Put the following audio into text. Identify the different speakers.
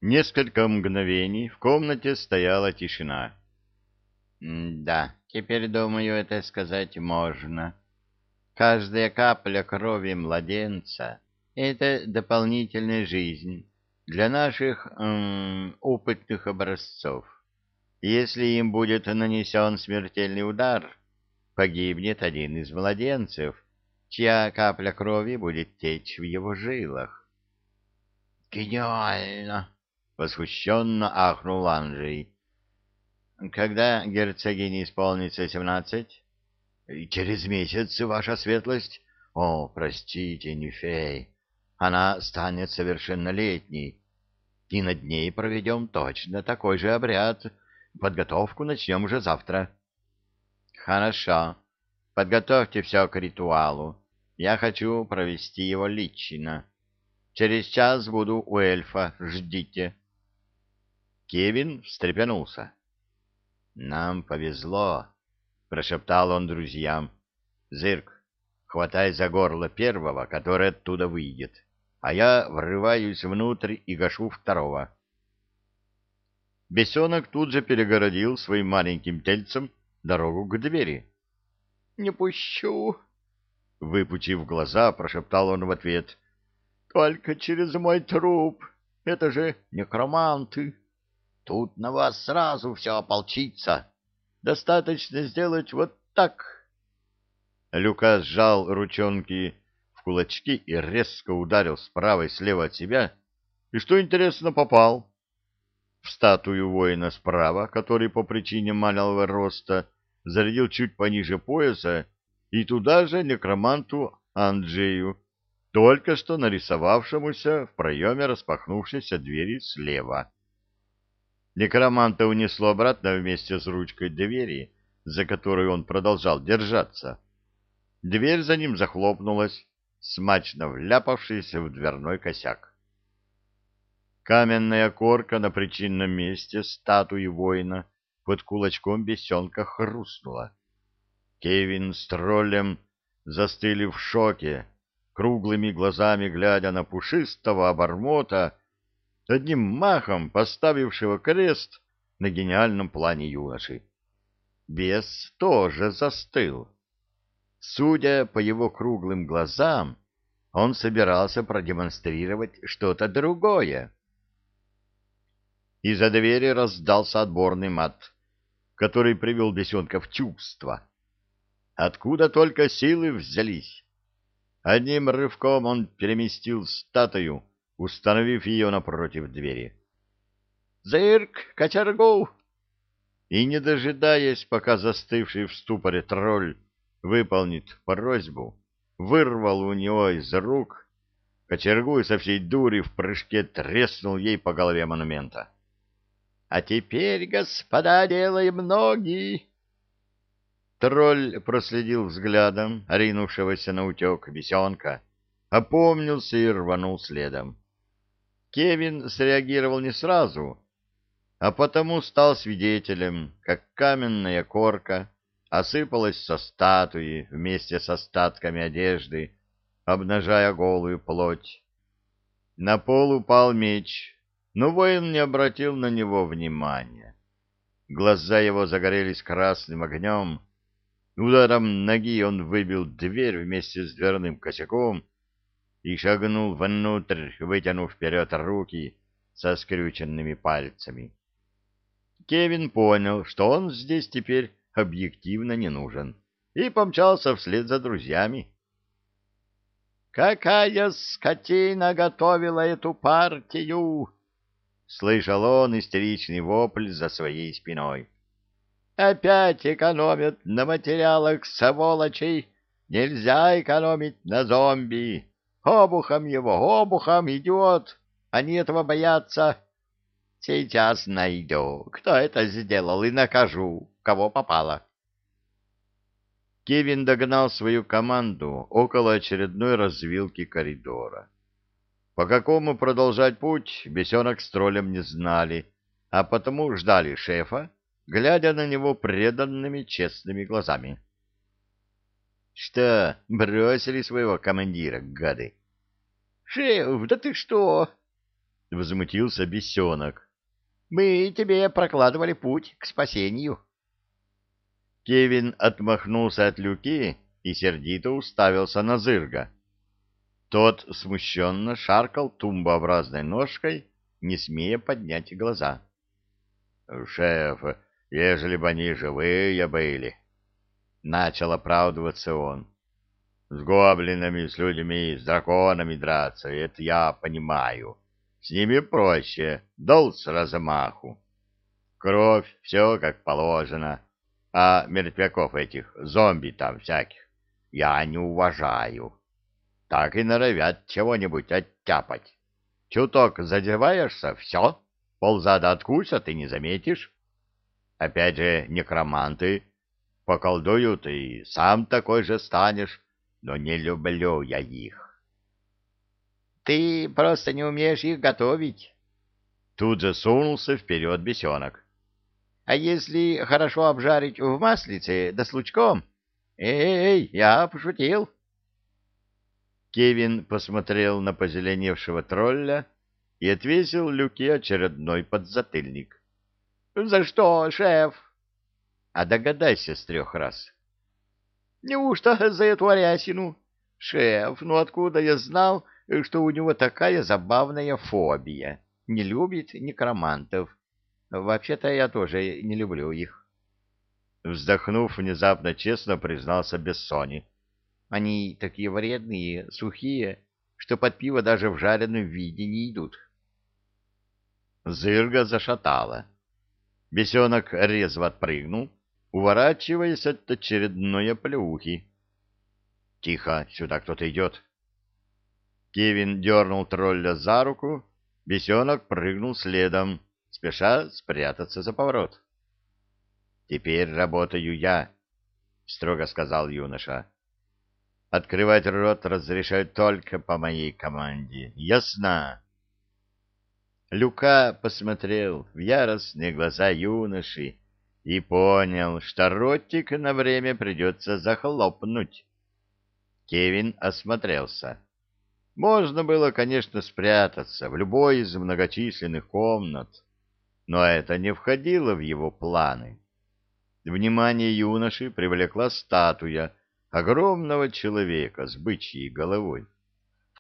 Speaker 1: Несколько мгновений в комнате стояла тишина.
Speaker 2: Да, теперь, думаю, это сказать можно. Каждая капля крови младенца — это дополнительная жизнь для наших опытных образцов. Если им будет нанесен смертельный удар, погибнет один из младенцев, чья капля крови будет течь в его жилах. «Гениально!» — восхищенно ахнул Анджей. «Когда герцогине исполнится 17?» «Через месяц, ваша светлость. О, простите, не фей. Она станет совершеннолетней, и над ней проведем точно такой же обряд. Подготовку начнем уже завтра». «Хорошо. Подготовьте все к ритуалу. Я хочу провести его лично. Через час буду у эльфа. Ждите».
Speaker 1: Кевин встрепенулся. «Нам повезло», — прошептал он друзьям. «Зырк, хватай за горло первого, который оттуда выйдет, а я врываюсь внутрь и гашу второго». Бесенок тут же перегородил своим маленьким тельцем дорогу к двери.
Speaker 2: «Не пущу!»
Speaker 1: — выпучив глаза, прошептал он в ответ.
Speaker 2: «Только через мой труп. Это же некроманты. Тут на вас сразу все ополчится. Достаточно сделать вот так».
Speaker 1: Люка сжал ручонки в кулачки и резко ударил справа и слева от себя, и, что интересно, попал в статую воина справа, который по причине малого роста зарядил чуть пониже пояса, и туда же некроманту Анджею, только что нарисовавшемуся в проеме распахнувшейся двери слева. Некроманта унесло обратно вместе с ручкой двери, за которую он продолжал держаться. Дверь за ним захлопнулась, смачно вляпавшись в дверной косяк. Каменная корка на причинном месте статуи воина под кулачком бесенка хрустнула. Кевин с троллем застыли в шоке, круглыми глазами глядя на пушистого обормота, одним махом поставившего крест на гениальном плане юноши. Бес тоже застыл. Судя по его круглым глазам, он собирался продемонстрировать что-то другое. Из-за двери раздался отборный мат, который привел бесенка в чувство. Откуда только силы взялись? Одним рывком он переместил статую, установив ее напротив двери.
Speaker 2: «Зырк, кочергу!»
Speaker 1: И, не дожидаясь, пока застывший в ступоре тролль выполнит просьбу, вырвал у него из рук кочергу и со всей дури в прыжке треснул ей по голове монумента.
Speaker 2: «А теперь, господа, делаем ноги!»
Speaker 1: Тролль проследил взглядом ринувшегося наутек бесенка, опомнился и рванул следом. Кевин среагировал не сразу, а потому стал свидетелем, как каменная корка осыпалась со статуи вместе с остатками одежды, обнажая голую плоть. На пол упал меч, но воин не обратил на него внимания. Глаза его загорелись красным огнем. Ударом ноги он выбил дверь вместе с дверным косяком и шагнул внутрь, вытянув вперед руки со скрюченными пальцами. Кевин понял, что он здесь теперь объективно не нужен, и помчался вслед за друзьями.
Speaker 2: «Какая скотина готовила эту партию!»
Speaker 1: — слышал он истеричный вопль за своей спиной.
Speaker 2: «Опять экономят на материалах сволочей! Нельзя экономить на зомби! Обухом его, обухом, идиот! Они этого боятся! Сейчас найду, кто это сделал, и накажу, кого попало!»
Speaker 1: Кевин догнал свою команду около очередной развилки коридора. По какому продолжать путь бесенок с троллем не знали, а потому ждали шефа, глядя на него преданными честными глазами. — Что, бросили своего командира, гады?
Speaker 2: — Шеф, да ты что?
Speaker 1: — возмутился бесенок. — Мы тебе прокладывали путь к спасению. Кевин отмахнулся от Люки и сердито уставился на Зырга. Тот смущенно шаркал тумбообразной ножкой, не смея поднять глаза. — Шеф, ежели бы они живые были, — начал оправдываться он. — С гоблинами, с людьми, с драконами драться — это я понимаю. С ними проще, дал с размаху. Кровь, все как положено. А мертвяков этих, зомби там всяких, я не уважаю. Так и норовят чего-нибудь оттяпать. Чуток задеваешься — все, ползада откусят и не заметишь. Опять же, некроманты поколдуют, и сам такой же станешь, но не люблю я их. — Ты просто не умеешь их готовить. Тут же сунулся вперед бесенок. — А если хорошо обжарить в маслице да с лучком? Эй, я пошутил. Кевин посмотрел на позеленевшего тролля и отвесил Люке очередной подзатыльник. — За что, шеф? — А догадайся с 3 раз. — Неужто за эту арясину? Шеф, ну откуда я знал, что у него такая забавная фобия? Не любит некромантов. Вообще-то я тоже не люблю их. Вздохнув, внезапно честно признался Бессони. Они такие вредные, сухие, что под пиво даже в жареном виде не идут. Зырга зашатала. Бесенок резво отпрыгнул, уворачиваясь от очередной оплеухи. — Тихо, сюда кто-то идет. Кевин дернул тролля за руку, бесенок прыгнул следом, спеша спрятаться за поворот. — Теперь работаю я, — строго сказал юноша. — Открывать рот разрешают только по моей команде. Ясно? Люка посмотрел в яростные глаза юноши и понял, что ротик на время придется захлопнуть. Кевин осмотрелся. Можно было, конечно, спрятаться в любой из многочисленных комнат, но это не входило в его планы. Внимание юноши привлекла статуя огромного человека с бычьей головой.